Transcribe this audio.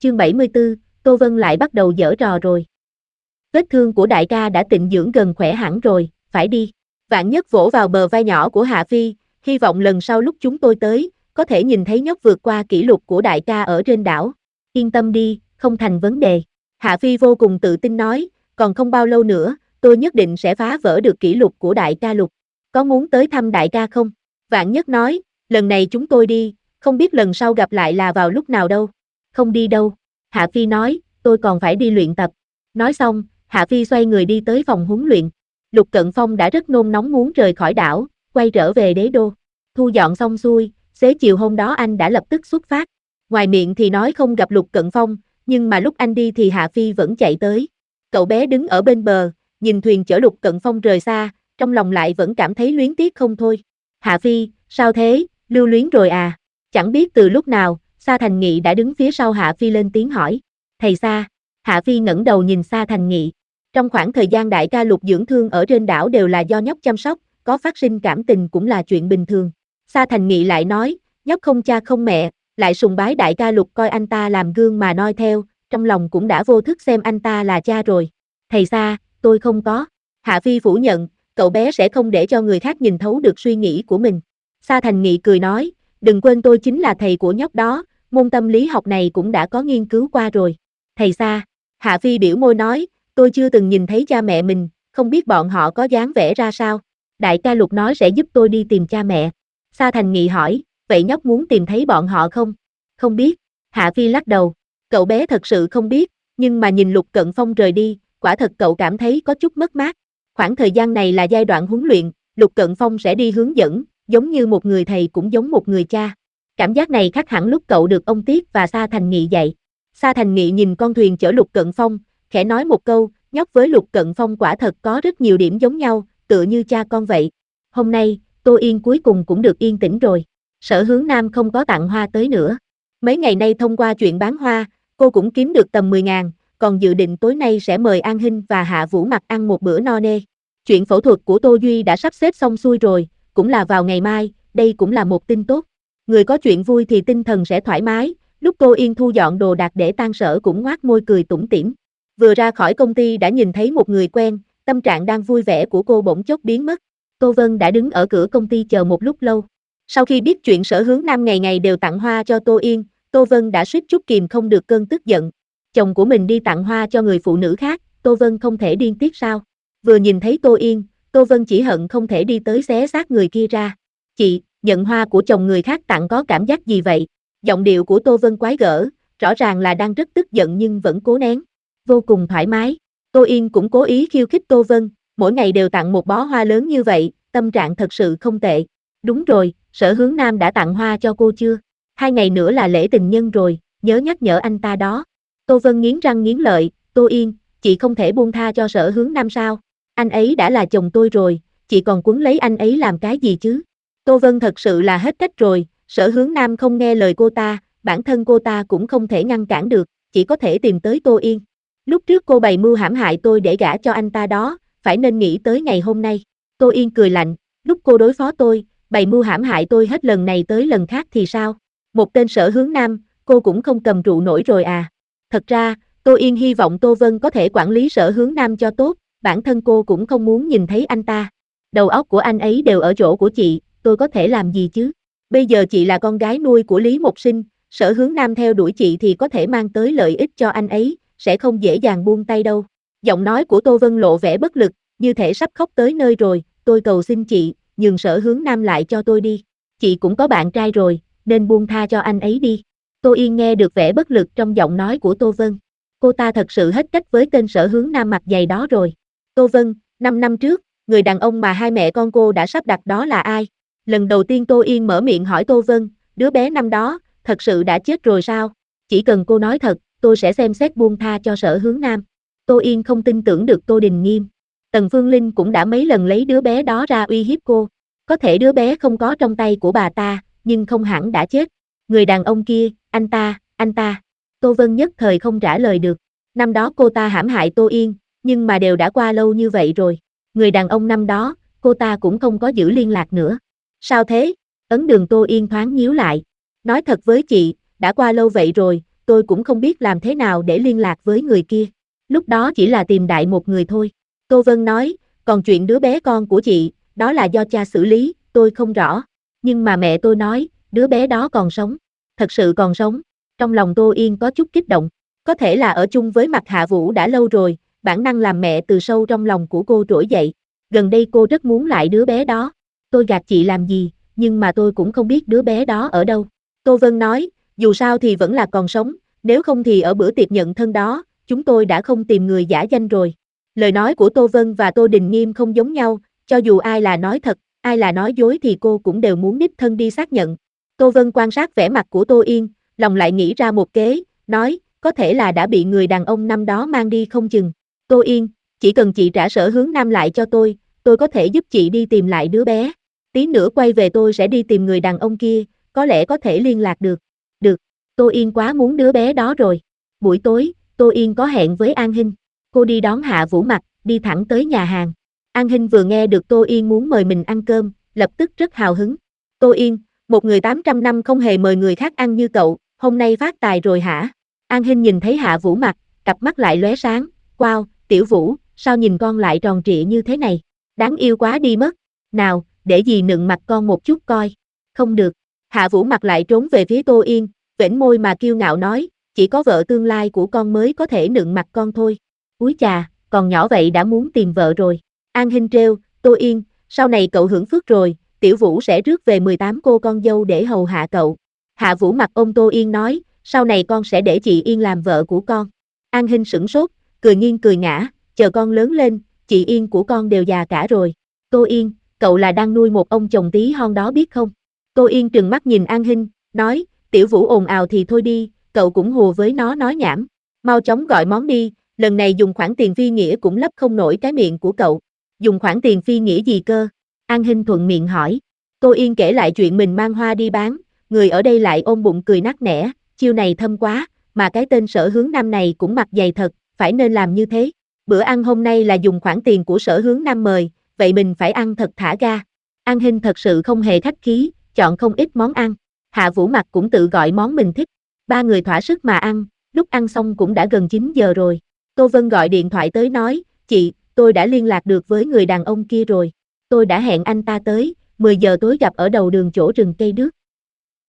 Chương 74, Tô Vân lại bắt đầu giở trò rồi. Vết thương của đại ca đã tịnh dưỡng gần khỏe hẳn rồi, phải đi. Vạn Nhất vỗ vào bờ vai nhỏ của Hạ Phi, hy vọng lần sau lúc chúng tôi tới, có thể nhìn thấy nhóc vượt qua kỷ lục của đại ca ở trên đảo. Yên tâm đi, không thành vấn đề. Hạ Phi vô cùng tự tin nói, còn không bao lâu nữa, tôi nhất định sẽ phá vỡ được kỷ lục của đại ca Lục. Có muốn tới thăm đại ca không? Vạn Nhất nói, lần này chúng tôi đi, không biết lần sau gặp lại là vào lúc nào đâu. Không đi đâu. Hạ Phi nói, tôi còn phải đi luyện tập. Nói xong, Hạ Phi xoay người đi tới phòng huấn luyện. Lục Cận Phong đã rất nôn nóng muốn rời khỏi đảo, quay trở về đế đô. Thu dọn xong xuôi, xế chiều hôm đó anh đã lập tức xuất phát. Ngoài miệng thì nói không gặp Lục Cận Phong, nhưng mà lúc anh đi thì Hạ Phi vẫn chạy tới. Cậu bé đứng ở bên bờ, nhìn thuyền chở Lục Cận Phong rời xa, trong lòng lại vẫn cảm thấy luyến tiếc không thôi. Hạ Phi, sao thế, lưu luyến rồi à? Chẳng biết từ lúc nào, Sa Thành Nghị đã đứng phía sau Hạ Phi lên tiếng hỏi. Thầy Sa. Hạ Phi ngẩng đầu nhìn Sa Thành Nghị. Trong khoảng thời gian đại ca Lục dưỡng thương ở trên đảo đều là do nhóc chăm sóc, có phát sinh cảm tình cũng là chuyện bình thường. Sa Thành Nghị lại nói, nhóc không cha không mẹ, lại sùng bái đại ca Lục coi anh ta làm gương mà noi theo, trong lòng cũng đã vô thức xem anh ta là cha rồi. Thầy Sa, tôi không có. Hạ Phi phủ nhận, cậu bé sẽ không để cho người khác nhìn thấu được suy nghĩ của mình. Sa Thành Nghị cười nói, đừng quên tôi chính là thầy của nhóc đó, môn tâm lý học này cũng đã có nghiên cứu qua rồi. Thầy Sa. Hạ Phi biểu môi nói, tôi chưa từng nhìn thấy cha mẹ mình, không biết bọn họ có dáng vẻ ra sao. Đại ca Lục nói sẽ giúp tôi đi tìm cha mẹ. Sa Thành Nghị hỏi, vậy nhóc muốn tìm thấy bọn họ không? Không biết. Hạ Phi lắc đầu. Cậu bé thật sự không biết, nhưng mà nhìn Lục Cận Phong rời đi, quả thật cậu cảm thấy có chút mất mát. Khoảng thời gian này là giai đoạn huấn luyện, Lục Cận Phong sẽ đi hướng dẫn, giống như một người thầy cũng giống một người cha. Cảm giác này khác hẳn lúc cậu được ông Tiết và Sa Thành Nghị dạy. Sa Thành Nghị nhìn con thuyền chở Lục Cận Phong, khẽ nói một câu, nhóc với Lục Cận Phong quả thật có rất nhiều điểm giống nhau, tựa như cha con vậy. Hôm nay, Tô Yên cuối cùng cũng được yên tĩnh rồi. Sở Hướng Nam không có tặng hoa tới nữa. Mấy ngày nay thông qua chuyện bán hoa, cô cũng kiếm được tầm 10.000, còn dự định tối nay sẽ mời An Hinh và Hạ Vũ Mặc ăn một bữa no nê. Chuyện phẫu thuật của Tô Duy đã sắp xếp xong xuôi rồi, cũng là vào ngày mai, đây cũng là một tin tốt. Người có chuyện vui thì tinh thần sẽ thoải mái, lúc Tô Yên thu dọn đồ đạc để tan sở cũng ngoác môi cười tủm tỉm. Vừa ra khỏi công ty đã nhìn thấy một người quen, tâm trạng đang vui vẻ của cô bỗng chốc biến mất. Tô Vân đã đứng ở cửa công ty chờ một lúc lâu. Sau khi biết chuyện Sở Hướng Nam ngày ngày đều tặng hoa cho Tô Yên, Tô Vân đã suýt chút kìm không được cơn tức giận. Chồng của mình đi tặng hoa cho người phụ nữ khác, Tô Vân không thể điên tiết sao? Vừa nhìn thấy Tô Yên, Tô Vân chỉ hận không thể đi tới xé xác người kia ra. Chị, nhận hoa của chồng người khác tặng có cảm giác gì vậy? Giọng điệu của Tô Vân quái gở, rõ ràng là đang rất tức giận nhưng vẫn cố nén. Vô cùng thoải mái. Tô Yên cũng cố ý khiêu khích Tô Vân, mỗi ngày đều tặng một bó hoa lớn như vậy, tâm trạng thật sự không tệ. Đúng rồi, Sở Hướng Nam đã tặng hoa cho cô chưa? 2 ngày nữa là lễ tình nhân rồi, nhớ nhắc nhở anh ta đó. Tô Vân nghiến răng nghiến lợi, Tô Yên, chị không thể buông tha cho Sở Hướng Nam sao? Anh ấy đã là chồng tôi rồi, chị còn quấn lấy anh ấy làm cái gì chứ? Tô Vân thật sự là hết cách rồi, Sở Hướng Nam không nghe lời cô ta, bản thân cô ta cũng không thể ngăn cản được, chỉ có thể tìm tới Tô Yên. Lúc trước cô bày mưu hãm hại tôi để gả cho anh ta đó, phải nên nghĩ tới ngày hôm nay. Tô Yên cười lạnh, lúc cô đối phó tôi, bày mưu hãm hại tôi hết lần này tới lần khác thì sao? Một tên Sở Hướng Nam, cô cũng không cầm trụ nổi rồi à? Thật ra, Tô Yên hy vọng Tô Vân có thể quản lý Sở Hướng Nam cho tốt, bản thân cô cũng không muốn nhìn thấy anh ta. Đầu óc của anh ấy đều ở chỗ của chị, tôi có thể làm gì chứ? Bây giờ chị là con gái nuôi của Lý Mộc Sinh, Sở Hướng Nam theo đuổi chị thì có thể mang tới lợi ích cho anh ấy, sẽ không dễ dàng buông tay đâu. Giọng nói của Tô Vân lộ vẻ bất lực, như thể sắp khóc tới nơi rồi, tôi cầu xin chị, nhường Sở Hướng Nam lại cho tôi đi. Chị cũng có bạn trai rồi, nên buông tha cho anh ấy đi. Tô Yên nghe được vẻ bất lực trong giọng nói của Tô Vân. Cô ta thật sự hết cách với tên Sở Hướng Nam mặt dày đó rồi. Tô Vân, 5 năm trước, người đàn ông mà hai mẹ con cô đã sắp đặt đó là ai? Lần đầu tiên Tô Yên mở miệng hỏi Tô Vân, đứa bé năm đó, thật sự đã chết rồi sao? Chỉ cần cô nói thật, tôi sẽ xem xét buông tha cho Sở Hướng Nam. Tô Yên không tin tưởng được Tô Đình Nghiêm. Tần Phương Linh cũng đã mấy lần lấy đứa bé đó ra uy hiếp cô. Có thể đứa bé không có trong tay của bà ta, nhưng không hẳn đã chết. Người đàn ông kia, anh ta. Tô Vân nhất thời không trả lời được. Năm đó cô ta hãm hại Tô Yên, nhưng mà đều đã qua lâu như vậy rồi. Người đàn ông năm đó, cô ta cũng không có giữ liên lạc nữa. Sao thế? Ấn Đường Tô Yên thoáng nhíu lại. Nói thật với chị, đã qua lâu vậy rồi, tôi cũng không biết làm thế nào để liên lạc với người kia. Lúc đó chỉ là tìm đại một người thôi. Tô Vân nói, còn chuyện đứa bé con của chị, đó là do cha xử lý, tôi không rõ. Nhưng mà mẹ tôi nói, đứa bé đó còn sống. Thật sự còn sống. Trong lòng Tô Yên có chút kích động. Có thể là ở chung với Mạc Hạ Vũ đã lâu rồi, bản năng làm mẹ từ sâu trong lòng của cô trỗi dậy. Gần đây cô rất muốn lại đứa bé đó. Tôi gạt chị làm gì, nhưng mà tôi cũng không biết đứa bé đó ở đâu. Tô Vân nói, dù sao thì vẫn là còn sống, nếu không thì ở bữa tiệc nhận thân đó, chúng tôi đã không tìm người giả danh rồi. Lời nói của Tô Vân và Tô Đình Nghiêm không giống nhau, cho dù ai là nói thật, ai là nói dối thì cô cũng đều muốn đích thân đi xác nhận. Tô Vân quan sát vẻ mặt của Tô Yên, lòng lại nghĩ ra một kế, nói, có thể là đã bị người đàn ông năm đó mang đi không chừng. Tô Yên, chỉ cần chị trả Sở Hướng Nam lại cho tôi có thể giúp chị đi tìm lại đứa bé. Tí nữa quay về tôi sẽ đi tìm người đàn ông kia, có lẽ có thể liên lạc được. Được, Tô Yên quá muốn đứa bé đó rồi. Buổi tối, Tô Yên có hẹn với An Hinh. Cô đi đón Hạ Vũ Mặc, đi thẳng tới nhà hàng. An Hinh vừa nghe được Tô Yên muốn mời mình ăn cơm, lập tức rất hào hứng. Tô Yên, một người 800 năm không hề mời người khác ăn như cậu, hôm nay phát tài rồi hả? An Hinh nhìn thấy Hạ Vũ Mặc, cặp mắt lại lóe sáng. Wow, Tiểu Vũ, sao nhìn con lại tròn trịa như thế này? Đáng yêu quá đi mất. Nào, để dì nựng mặt con một chút coi. Không được. Hạ Vũ Mặc lại trốn về phía Tô Yên, vểnh môi mà kiêu ngạo nói, chỉ có vợ tương lai của con mới có thể nựng mặt con thôi. Úi chà, còn nhỏ vậy đã muốn tìm vợ rồi. An Hinh trêu, Tô Yên, sau này cậu hưởng phước rồi, Tiểu Vũ sẽ rước về 18 cô con dâu để hầu hạ cậu. Hạ Vũ Mặc ôm Tô Yên nói, sau này con sẽ để chị Yên làm vợ của con. An Hinh sửng sốt, cười nghiêng cười ngã, chờ con lớn lên, chị Yên của con đều già cả rồi. Tô Yên, cậu là đang nuôi một ông chồng tí hon đó biết không? Tô Yên trừng mắt nhìn An Hinh, nói, Tiểu Vũ ồn ào thì thôi đi, cậu cũng hùa với nó nói nhảm. Mau chóng gọi món đi, lần này dùng khoản tiền phi nghĩa cũng lấp không nổi cái miệng của cậu. Dùng khoản tiền phi nghĩa gì cơ? An Hinh thuận miệng hỏi. Tô Yên kể lại chuyện mình mang hoa đi bán, người ở đây lại ôm bụng cười nắc nẻ, chiêu này thâm quá, mà cái tên Sở Hướng Nam này cũng mặt dày thật, phải nên làm như thế. Bữa ăn hôm nay là dùng khoản tiền của Sở Hướng Nam mời, vậy mình phải ăn thật thả ga. An Hinh thật sự không hề khách khí, chọn không ít món ăn. Hạ Vũ Mặc cũng tự gọi món mình thích. Ba người thỏa sức mà ăn, lúc ăn xong cũng đã gần 9 giờ rồi. Tô Vân gọi điện thoại tới nói, chị, tôi đã liên lạc được với người đàn ông kia rồi. Tôi đã hẹn anh ta tới, 10 giờ tối gặp ở đầu đường chỗ rừng cây đước.